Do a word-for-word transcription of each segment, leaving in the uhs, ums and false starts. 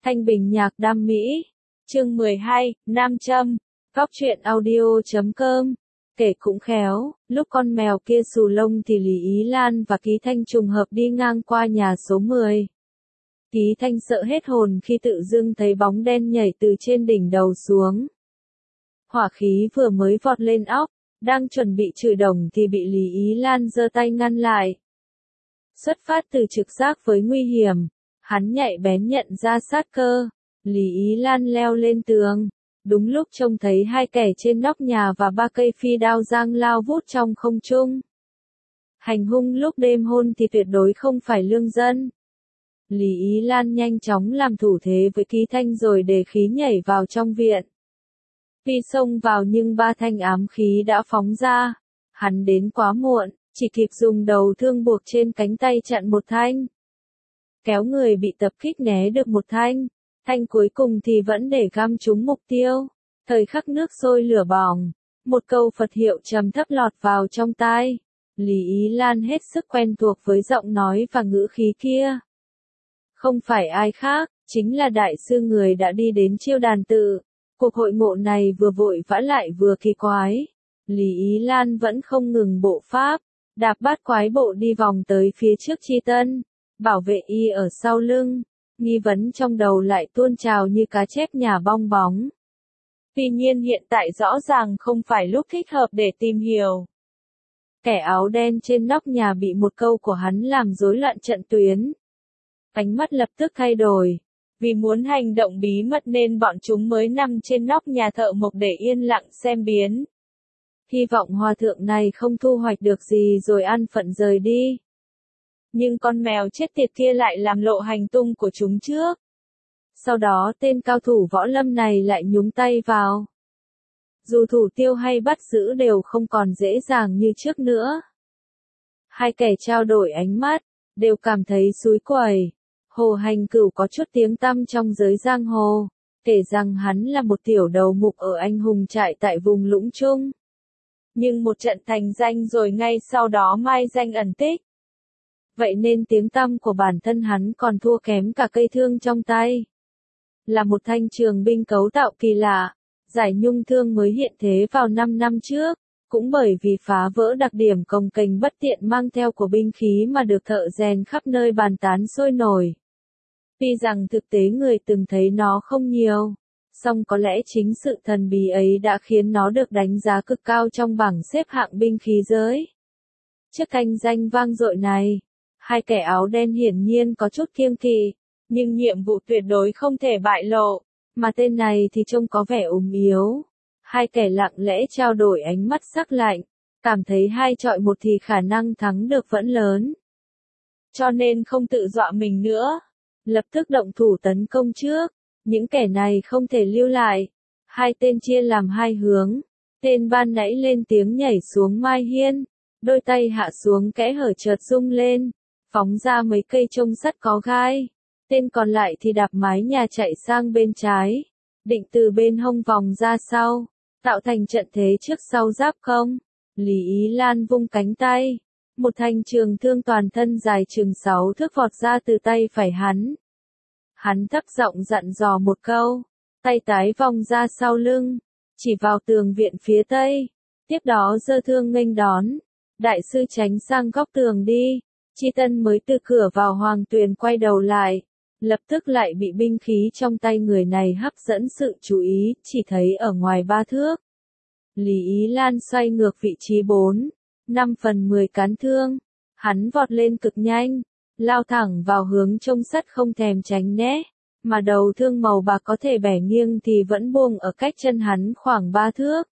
Thanh Bình nhạc đam mỹ. Chương mười hai, Nam Châm. Góc truyện audio chấm com. Kể cũng khéo, lúc con mèo kia xù lông thì Lý Ý Lan và Ký Thanh trùng hợp đi ngang qua nhà số mười. Ký Thanh sợ hết hồn khi tự dưng thấy bóng đen nhảy từ trên đỉnh đầu xuống. Hỏa khí vừa mới vọt lên óc, đang chuẩn bị chửi đồng thì bị Lý Ý Lan giơ tay ngăn lại. Xuất phát từ trực giác với nguy hiểm, hắn nhạy bén nhận ra sát cơ. Lý Ý Lan leo lên tường, đúng lúc trông thấy hai kẻ trên nóc nhà và ba cây phi đao giang lao vút trong không trung. Hành hung lúc đêm hôn thì tuyệt đối không phải lương dân. Lý Ý Lan nhanh chóng làm thủ thế với Ký Thanh rồi để khí nhảy vào trong viện. Tuy xông vào nhưng ba thanh ám khí đã phóng ra. Hắn đến quá muộn, chỉ kịp dùng đầu thương buộc trên cánh tay chặn một thanh. Kéo người bị tập kích né được một thanh. Thanh cuối cùng thì vẫn để găm trúng mục tiêu. Thời khắc nước sôi lửa bỏng, một câu Phật hiệu trầm thấp lọt vào trong tai. Lý Ý Lan hết sức quen thuộc với giọng nói và ngữ khí kia. Không phải ai khác, chính là đại sư người đã đi đến Chiêu Đàn Tự. Cuộc hội ngộ này vừa vội vã lại vừa kỳ quái. Lý Ý Lan vẫn không ngừng bộ pháp, đạp bát quái bộ đi vòng tới phía trước Chi Tân, bảo vệ y ở sau lưng. Nghi vấn trong đầu lại tuôn trào như cá chép nhà bong bóng. Tuy nhiên hiện tại rõ ràng không phải lúc thích hợp để tìm hiểu. Kẻ áo đen trên nóc nhà bị một câu của hắn làm rối loạn trận tuyến. Ánh mắt lập tức thay đổi. Vì muốn hành động bí mật nên bọn chúng mới nằm trên nóc nhà thợ mộc để yên lặng xem biến. Hy vọng hòa thượng này không thu hoạch được gì rồi an phận rời đi. Nhưng con mèo chết tiệt kia lại làm lộ hành tung của chúng trước. Sau đó tên cao thủ võ lâm này lại nhúng tay vào. Dù thủ tiêu hay bắt giữ đều không còn dễ dàng như trước nữa. Hai kẻ trao đổi ánh mắt, đều cảm thấy xúi quẩy. Hồ Hành Cửu có chút tiếng tăm trong giới giang hồ, kể rằng hắn là một tiểu đầu mục ở anh hùng trại tại vùng Lũng Trung. Nhưng một trận thành danh rồi ngay sau đó mai danh ẩn tích. Vậy nên tiếng tăm của bản thân hắn còn thua kém cả cây thương trong tay. Là một thanh trường binh cấu tạo kỳ lạ, giải nhung thương mới hiện thế vào năm năm trước, cũng bởi vì phá vỡ đặc điểm cồng kềnh bất tiện mang theo của binh khí mà được thợ rèn khắp nơi bàn tán sôi nổi. Tuy rằng thực tế người từng thấy nó không nhiều, song có lẽ chính sự thần bí ấy đã khiến nó được đánh giá cực cao trong bảng xếp hạng binh khí giới. Trước thanh danh vang dội này, hai kẻ áo đen hiển nhiên có chút kiêng kỵ, nhưng nhiệm vụ tuyệt đối không thể bại lộ, mà tên này thì trông có vẻ ốm yếu. Hai kẻ lặng lẽ trao đổi ánh mắt sắc lạnh, cảm thấy hai chọi một thì khả năng thắng được vẫn lớn. Cho nên không tự dọa mình nữa, lập tức động thủ tấn công trước. Những kẻ này không thể lưu lại. Hai tên chia làm hai hướng. Tên ban nãy lên tiếng nhảy xuống mai hiên, đôi tay hạ xuống kẽ hở chợt rung lên, phóng ra mấy cây chông sắt có gai. Tên còn lại thì đạp mái nhà chạy sang bên trái, định từ bên hông vòng ra sau, tạo thành trận thế trước sau giáp công. Lý Ý Lan vung cánh tay, một thanh trường thương toàn thân dài chừng sáu thước vọt ra từ tay phải hắn. Hắn thấp giọng dặn dò một câu, tay tái vòng ra sau lưng, chỉ vào tường viện phía tây, tiếp đó giơ thương nghênh đón. Đại sư tránh sang góc tường đi. Chi Tân mới từ cửa vào Hoàng Tuyền quay đầu lại, lập tức lại bị binh khí trong tay người này hấp dẫn sự chú ý, chỉ thấy ở ngoài ba thước. Lý Ý Lan xoay ngược vị trí bốn, năm phần mười cán thương, hắn vọt lên cực nhanh, lao thẳng vào hướng chông sắt không thèm tránh né, mà đầu thương màu bạc có thể bẻ nghiêng thì vẫn buông ở cách chân hắn khoảng ba thước.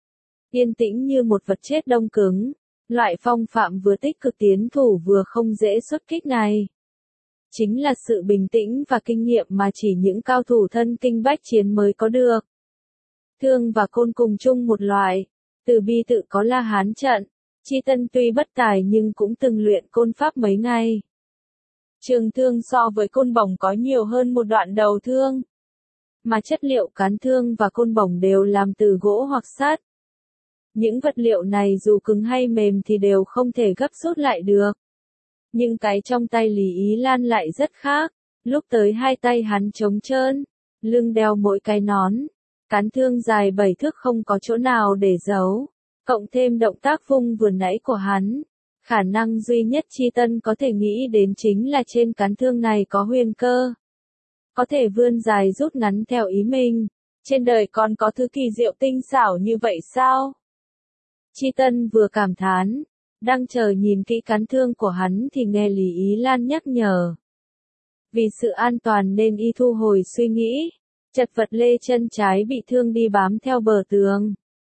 Yên tĩnh như một vật chết đông cứng, loại phong phạm vừa tích cực tiến thủ vừa không dễ xuất kích này. Chính là sự bình tĩnh và kinh nghiệm mà chỉ những cao thủ thân kinh bách chiến mới có được. Thương và côn cùng chung một loại, từ bi tự có La Hán trận, Chi Tân tuy bất tài nhưng cũng từng luyện côn pháp mấy ngày. Trường thương so với côn bổng có nhiều hơn một đoạn đầu thương, mà chất liệu cán thương và côn bổng đều làm từ gỗ hoặc sắt. Những vật liệu này dù cứng hay mềm thì đều không thể gấp rút lại được. Nhưng cái trong tay Lý Ý Lan lại rất khác, Lúc tới hai tay hắn trống trơn, lưng đeo mỗi cái nón, cán thương dài bảy thước không có chỗ nào để giấu, cộng thêm động tác vung vừa nãy của hắn. Khả năng duy nhất Chi Tân có thể nghĩ đến chính là trên cán thương này có huyền cơ. Có thể vươn dài rút ngắn theo ý mình. Trên đời còn có thứ kỳ diệu tinh xảo như vậy sao? Chi Tân vừa cảm thán, đang chờ nhìn kỹ cán thương của hắn thì nghe Lý Ý Lan nhắc nhở. Vì sự an toàn nên y thu hồi suy nghĩ, chật vật lê chân trái bị thương đi bám theo bờ tường.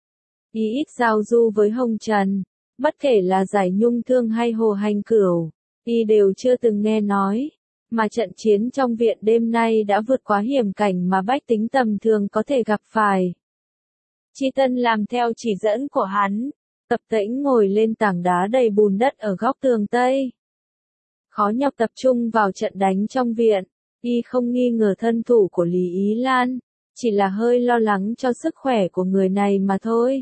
Y ít giao du với Hồng Trần, bất kể là Giải Nhung Thương hay Hồ Hành Cửu, y đều chưa từng nghe nói. Mà trận chiến trong viện đêm nay đã vượt quá hiểm cảnh mà bách tính tầm thường có thể gặp phải. Chi Tân làm theo chỉ dẫn của hắn, tập tễnh ngồi lên tảng đá đầy bùn đất ở góc tường Tây. Khó nhọc tập trung vào trận đánh trong viện, y không nghi ngờ thân thủ của Lý Ý Lan, chỉ là hơi lo lắng cho sức khỏe của người này mà thôi.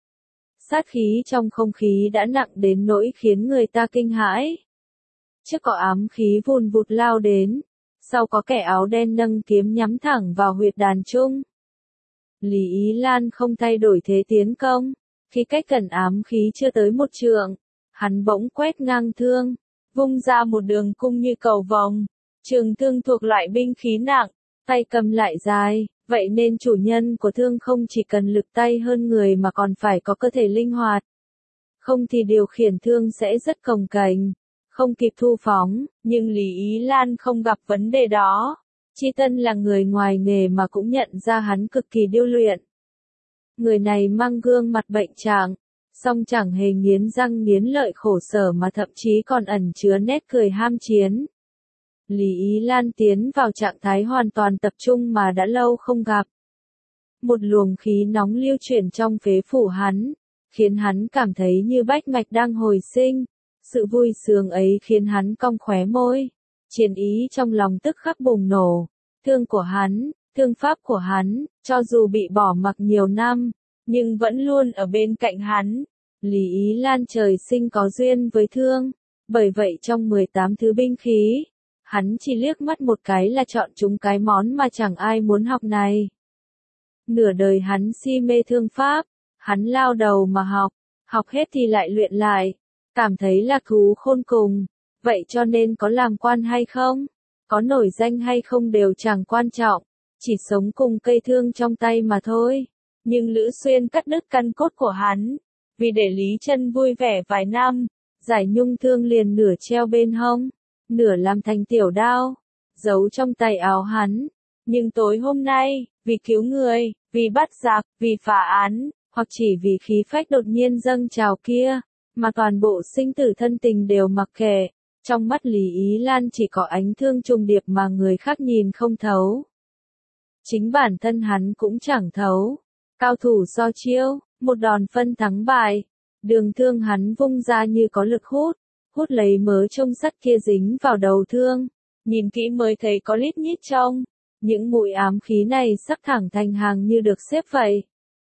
Sát khí trong không khí đã nặng đến nỗi khiến người ta kinh hãi. Trước có ám khí vùn vụt lao đến, sau có kẻ áo đen nâng kiếm nhắm thẳng vào huyệt đàn trung. Lý Ý Lan không thay đổi thế tiến công, khi cách gần ám khí chưa tới một trượng, hắn bỗng quét ngang thương, vung ra một đường cung như cầu vồng. Trường thương thuộc loại binh khí nặng, tay cầm lại dài, vậy nên chủ nhân của thương không chỉ cần lực tay hơn người mà còn phải có cơ thể linh hoạt. Không thì điều khiển thương sẽ rất cồng kềnh, không kịp thu phóng, nhưng Lý Ý Lan không gặp vấn đề đó. Chi Tân là người ngoài nghề mà cũng nhận ra hắn cực kỳ điêu luyện. Người này mang gương mặt bệnh trạng, song chẳng hề nghiến răng nghiến lợi khổ sở mà thậm chí còn ẩn chứa nét cười ham chiến. Lý Ý Lan tiến vào trạng thái hoàn toàn tập trung mà đã lâu không gặp. Một luồng khí nóng lưu chuyển trong phế phủ hắn, khiến hắn cảm thấy như bách mạch đang hồi sinh. Sự vui sướng ấy khiến hắn cong khóe môi. Chiến ý trong lòng tức khắc bùng nổ. Thương của hắn, thương pháp của hắn, cho dù bị bỏ mặc nhiều năm, nhưng vẫn luôn ở bên cạnh hắn. Lý Ý Lan trời sinh có duyên với thương, bởi vậy trong mười tám thứ binh khí, hắn chỉ liếc mắt một cái là chọn chúng cái món mà chẳng ai muốn học này. Nửa đời hắn si mê thương pháp, hắn lao đầu mà học, học hết thì lại luyện lại, cảm thấy lạc thú khôn cùng, vậy cho nên có làm quan hay không, có nổi danh hay không đều chẳng quan trọng, chỉ sống cùng cây thương trong tay mà thôi. Nhưng Lữ Xuyên cắt đứt căn cốt của hắn, vì để Lý Chân vui vẻ vài năm, Giải Nhung Thương liền nửa treo bên hông, nửa làm thành tiểu đao, giấu trong tay áo hắn. Nhưng tối hôm nay, vì cứu người, vì bắt giặc, vì phá án, hoặc chỉ vì khí phách đột nhiên dâng trào kia, mà toàn bộ sinh tử thân tình đều mặc kệ. Trong mắt Lý Ý Lan chỉ có ánh thương trùng điệp mà người khác nhìn không thấu. Chính bản thân hắn cũng chẳng thấu. Cao thủ so chiêu, một đòn phân thắng bại. Đường thương hắn vung ra như có lực hút, hút lấy mớ trông sắt kia dính vào đầu thương. Nhìn kỹ mới thấy có lít nhít trông. Những mũi ám khí này sắc thẳng thành hàng như được xếp vậy.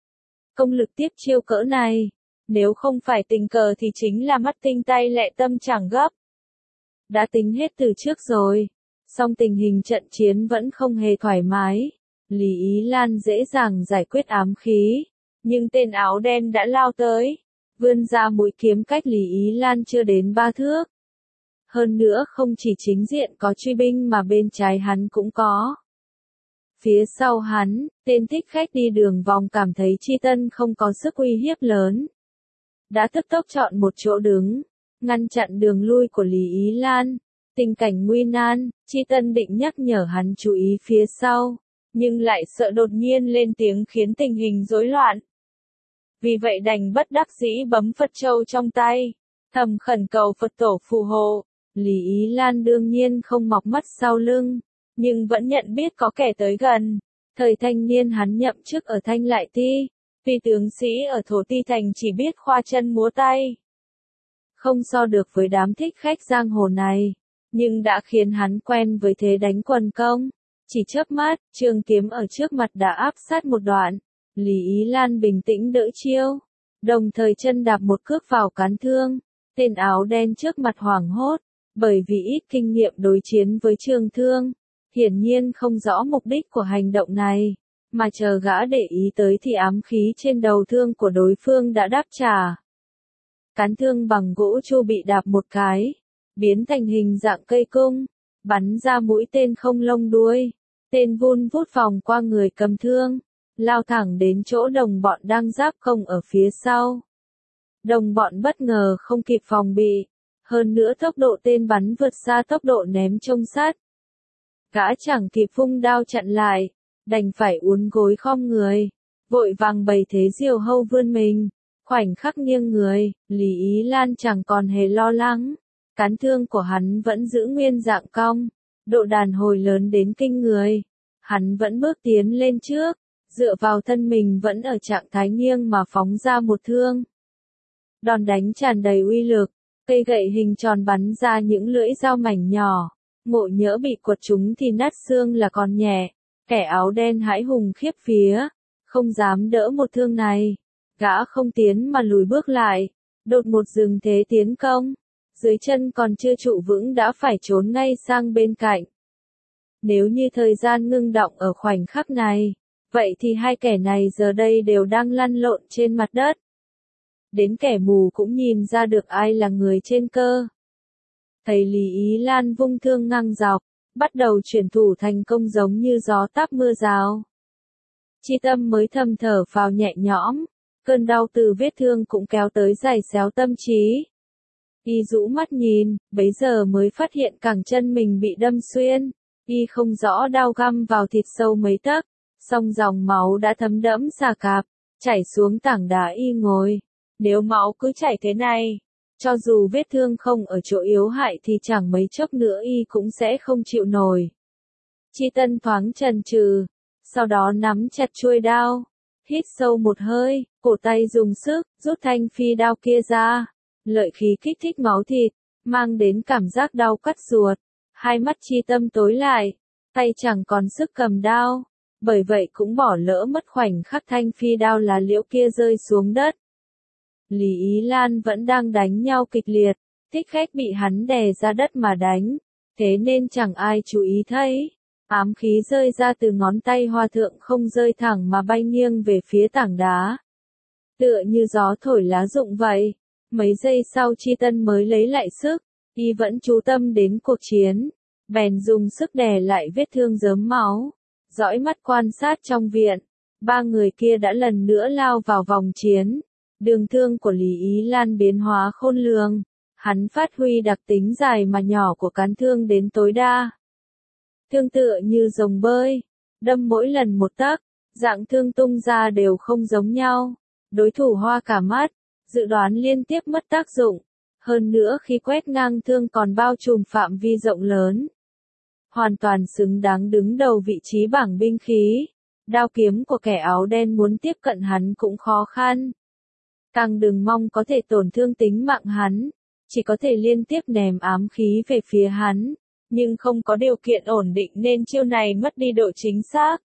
Công lực tiếp chiêu cỡ này, nếu không phải tình cờ thì chính là mắt tinh tay lẹ tâm chẳng gấp. Đã tính hết từ trước rồi, song tình hình trận chiến vẫn không hề thoải mái. Lý Ý Lan dễ dàng giải quyết ám khí, nhưng tên áo đen đã lao tới, vươn ra mũi kiếm cách Lý Ý Lan chưa đến ba thước. Hơn nữa không chỉ chính diện có truy binh mà bên trái hắn cũng có. Phía sau hắn, tên thích khách đi đường vòng cảm thấy Chi Tân không có sức uy hiếp lớn. Đã tức tốc chọn một chỗ đứng, ngăn chặn đường lui của Lý Ý Lan. Tình cảnh nguy nan, Chi Tân định nhắc nhở hắn chú ý phía sau, nhưng lại sợ đột nhiên lên tiếng khiến tình hình rối loạn. Vì vậy đành bất đắc dĩ bấm Phật châu trong tay, thầm khẩn cầu Phật tổ phù hộ. Lý Ý Lan đương nhiên không mọc mắt sau lưng, nhưng vẫn nhận biết có kẻ tới gần. Thời thanh niên hắn nhậm chức ở Thanh Lại Ti, vì tướng sĩ ở Thổ Ti Thành chỉ biết khoa chân múa tay. Không so được với đám thích khách giang hồ này, nhưng đã khiến hắn quen với thế đánh quần công. Chỉ chớp mắt, trường kiếm ở trước mặt đã áp sát một đoạn. Lý Ý Lan bình tĩnh đỡ chiêu, đồng thời chân đạp một cước vào cán thương. Tên áo đen trước mặt hoảng hốt, bởi vì ít kinh nghiệm đối chiến với trường thương, hiển nhiên không rõ mục đích của hành động này, mà chờ gã để ý tới thì ám khí trên đầu thương của đối phương đã đáp trả. Cán thương bằng gỗ chu bị đạp một cái, biến thành hình dạng cây cung, bắn ra mũi tên không lông đuôi. Tên vun vút vòng qua người cầm thương, lao thẳng đến chỗ đồng bọn đang giáp công ở phía sau. Đồng bọn bất ngờ không kịp phòng bị, hơn nữa tốc độ tên bắn vượt xa tốc độ ném trông sát. Gã chẳng kịp vung đao chặn lại, đành phải uốn gối khom người, vội vàng bày thế diều hâu vươn mình. Khoảnh khắc nghiêng người, Lý Ý Lan chẳng còn hề lo lắng, cán thương của hắn vẫn giữ nguyên dạng cong, độ đàn hồi lớn đến kinh người. Hắn vẫn bước tiến lên trước, dựa vào thân mình vẫn ở trạng thái nghiêng mà phóng ra một thương. Đòn đánh tràn đầy uy lực, cây gậy hình tròn bắn ra những lưỡi dao mảnh nhỏ, ngộ nhỡ bị quật trúng thì nát xương là còn nhẹ. Kẻ áo đen hãi hùng khiếp vía, không dám đỡ một thương này. Gã không tiến mà lùi bước lại, đột một dừng thế tiến công, dưới chân còn chưa trụ vững đã phải trốn ngay sang bên cạnh. Nếu như thời gian ngưng động ở khoảnh khắc này, vậy thì hai kẻ này giờ đây đều đang lăn lộn trên mặt đất. Đến kẻ mù cũng nhìn ra được ai là người trên cơ. Thầy Lý Ý Lan vung thương ngang dọc, bắt đầu chuyển thủ thành công giống như gió táp mưa rào. Chi Tâm mới thầm thở phào nhẹ nhõm, cơn đau từ vết thương cũng kéo tới giày xéo tâm trí. Y rũ mắt nhìn, bấy giờ mới phát hiện cẳng chân mình bị đâm xuyên. Y không rõ đao găm vào thịt sâu mấy tấc, song dòng máu đã thấm đẫm xà cạp, chảy xuống tảng đá y ngồi. Nếu máu cứ chảy thế này, cho dù vết thương không ở chỗ yếu hại thì chẳng mấy chốc nữa y cũng sẽ không chịu nổi. Chi Tân thoáng chần chừ, sau đó nắm chặt chuôi đao, hít sâu một hơi, cổ tay dùng sức, rút thanh phi đao kia ra. Lợi khí kích thích máu thịt, mang đến cảm giác đau cắt ruột. Hai mắt Chi Tâm tối lại, tay chẳng còn sức cầm đao, bởi vậy cũng bỏ lỡ mất khoảnh khắc thanh phi đao lá liễu kia rơi xuống đất. Lý Ý Lan vẫn đang đánh nhau kịch liệt, thích khách bị hắn đè ra đất mà đánh, thế nên chẳng ai chú ý thấy. Ám khí rơi ra từ ngón tay Hoa Thượng không rơi thẳng mà bay nghiêng về phía tảng đá. Tựa như gió thổi lá rụng vậy, mấy giây sau Chi Tân mới lấy lại sức. Y vẫn chú tâm đến cuộc chiến, bèn dùng sức đè lại vết thương rớm máu, dõi mắt quan sát trong viện. Ba người kia đã lần nữa lao vào vòng chiến. Đường thương của Lý Ý Lan biến hóa khôn lường, hắn phát huy đặc tính dài mà nhỏ của cán thương đến tối đa. Thương tựa như rồng bơi, đâm mỗi lần một tấc, dạng thương tung ra đều không giống nhau. Đối thủ hoa cả mắt, dự đoán liên tiếp mất tác dụng. Hơn nữa khi quét ngang thương còn bao trùm phạm vi rộng lớn. Hoàn toàn xứng đáng đứng đầu vị trí bảng binh khí. Đao kiếm của kẻ áo đen muốn tiếp cận hắn cũng khó khăn. Càng đừng mong có thể tổn thương tính mạng hắn. Chỉ có thể liên tiếp ném ám khí về phía hắn. Nhưng không có điều kiện ổn định nên chiêu này mất đi độ chính xác.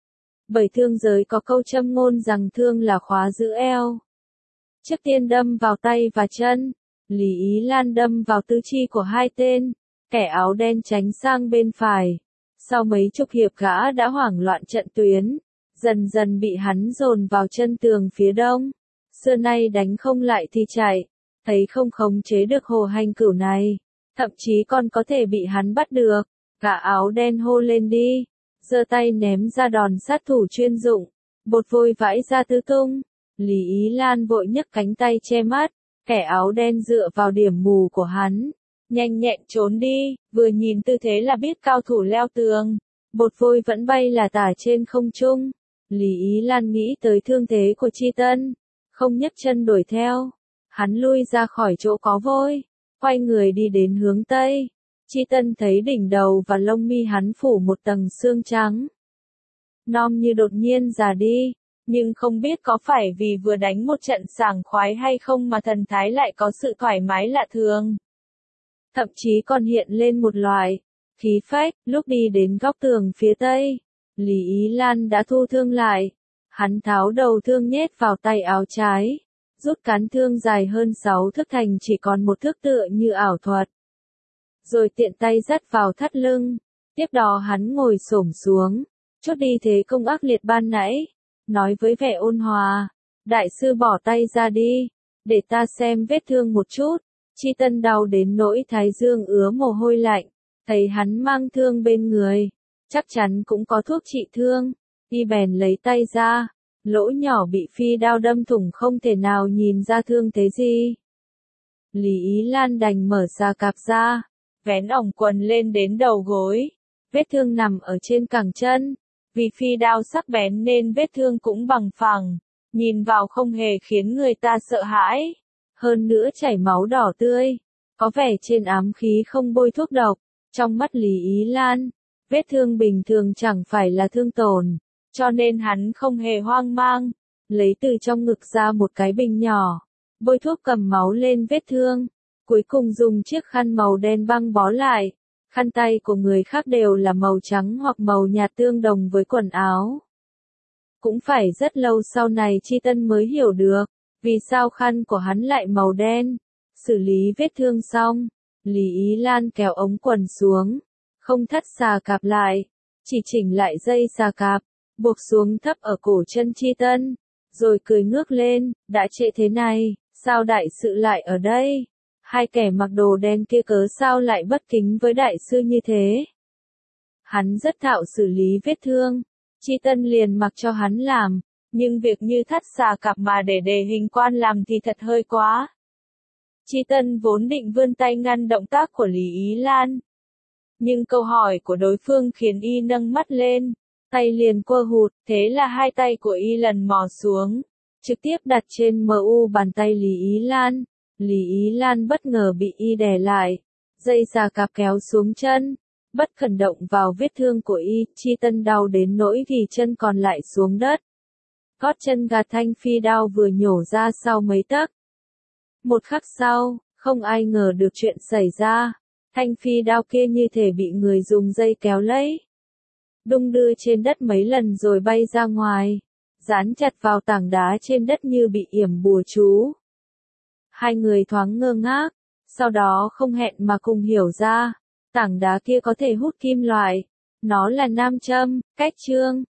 Bởi thương giới có câu châm ngôn rằng thương là khóa giữ eo. Trước tiên đâm vào tay và chân. Lý Ý Lan đâm vào tứ chi của hai tên, kẻ áo đen tránh sang bên phải. Sau mấy chục hiệp gã đã hoảng loạn trận tuyến, dần dần bị hắn dồn vào chân tường phía đông. Xưa nay đánh không lại thì chạy, thấy không khống chế được hồ hành cửu này, thậm chí còn có thể bị hắn bắt được. Gã áo đen hô lên đi, giơ tay ném ra đòn sát thủ chuyên dụng, bột vôi vãi ra tứ tung. Lý Ý Lan vội nhấc cánh tay che mắt. Kẻ áo đen dựa vào điểm mù của hắn, nhanh nhẹn trốn đi, vừa nhìn tư thế là biết cao thủ leo tường. Bột vôi vẫn bay là tả trên không trung. Lý Ý Lan nghĩ tới thương thế của Chi Tân, không nhấc chân đuổi theo. Hắn lui ra khỏi chỗ có vôi, quay người đi đến hướng Tây. Chi Tân thấy đỉnh đầu và lông mi hắn phủ một tầng xương trắng. Nom như đột nhiên già đi. Nhưng không biết có phải vì vừa đánh một trận sảng khoái hay không mà thần thái lại có sự thoải mái lạ thường. Thậm chí còn hiện lên một loại khí phách. Lúc đi đến góc tường phía tây, Lý Ý Lan đã thu thương lại. Hắn tháo đầu thương nhét vào tay áo trái, rút cán thương dài hơn sáu thước thành chỉ còn một thước tựa như ảo thuật. Rồi tiện tay dắt vào thắt lưng, Tiếp đó hắn ngồi xổm xuống, chốt đi thế công ác liệt ban nãy, nói với vẻ ôn hòa, đại sư bỏ tay ra đi, để ta xem vết thương một chút. Chi Tân đau đến nỗi thái dương ứa mồ hôi lạnh, thấy hắn mang thương bên người, chắc chắn cũng có thuốc trị thương, y bèn lấy tay ra, lỗ nhỏ bị phi đao đâm thủng không thể nào nhìn ra thương thế gì. Lý Ý Lan đành mở xà cạp ra, vén ỏng quần lên đến đầu gối, vết thương nằm ở trên cẳng chân, vì phi đao sắc bén nên vết thương cũng bằng phẳng, nhìn vào không hề khiến người ta sợ hãi, hơn nữa chảy máu đỏ tươi, có vẻ trên ám khí không bôi thuốc độc, trong mắt Lý Ý Lan, vết thương bình thường chẳng phải là thương tổn, cho nên hắn không hề hoang mang, lấy từ trong ngực ra một cái bình nhỏ, bôi thuốc cầm máu lên vết thương, cuối cùng dùng chiếc khăn màu đen băng bó lại, khăn tay của người khác đều là màu trắng hoặc màu nhạt tương đồng với quần áo. Cũng phải rất lâu sau này Chi Tân mới hiểu được, vì sao khăn của hắn lại màu đen. Xử lý vết thương xong, Lý Ý Lan kéo ống quần xuống, không thắt xà cạp lại, chỉ chỉnh lại dây xà cạp, buộc xuống thấp ở cổ chân Chi Tân, rồi cười ngước lên, đã trễ thế này, sao đại sự lại ở đây? Hai kẻ mặc đồ đen kia cớ sao lại bất kính với đại sư như thế? Hắn rất thạo xử lý vết thương, Chi Tân liền mặc cho hắn làm, nhưng việc như thắt xà cạp mà để đề hình quan làm thì thật hơi quá. Chi Tân vốn định vươn tay ngăn động tác của Lý Ý Lan. Nhưng câu hỏi của đối phương khiến y nâng mắt lên, tay liền quơ hụt, thế là hai tay của y lần mò xuống, trực tiếp đặt trên mu bàn tay Lý Ý Lan. Lý Ý Lan bất ngờ bị y đè lại, dây xà cạp kéo xuống chân, bất cẩn động vào vết thương của y, Chi Tân đau đến nỗi ghi chân còn lại xuống đất. Gót chân gạt thanh phi đao vừa nhổ ra sau mấy tấc. Một khắc sau, không ai ngờ được chuyện xảy ra, thanh phi đao kia như thể bị người dùng dây kéo lấy, đung đưa trên đất mấy lần rồi bay ra ngoài, dán chặt vào tảng đá trên đất như bị yểm bùa chú. Hai người thoáng ngơ ngác, sau đó không hẹn mà cùng hiểu ra, tảng đá kia có thể hút kim loại, nó là nam châm, cách chương.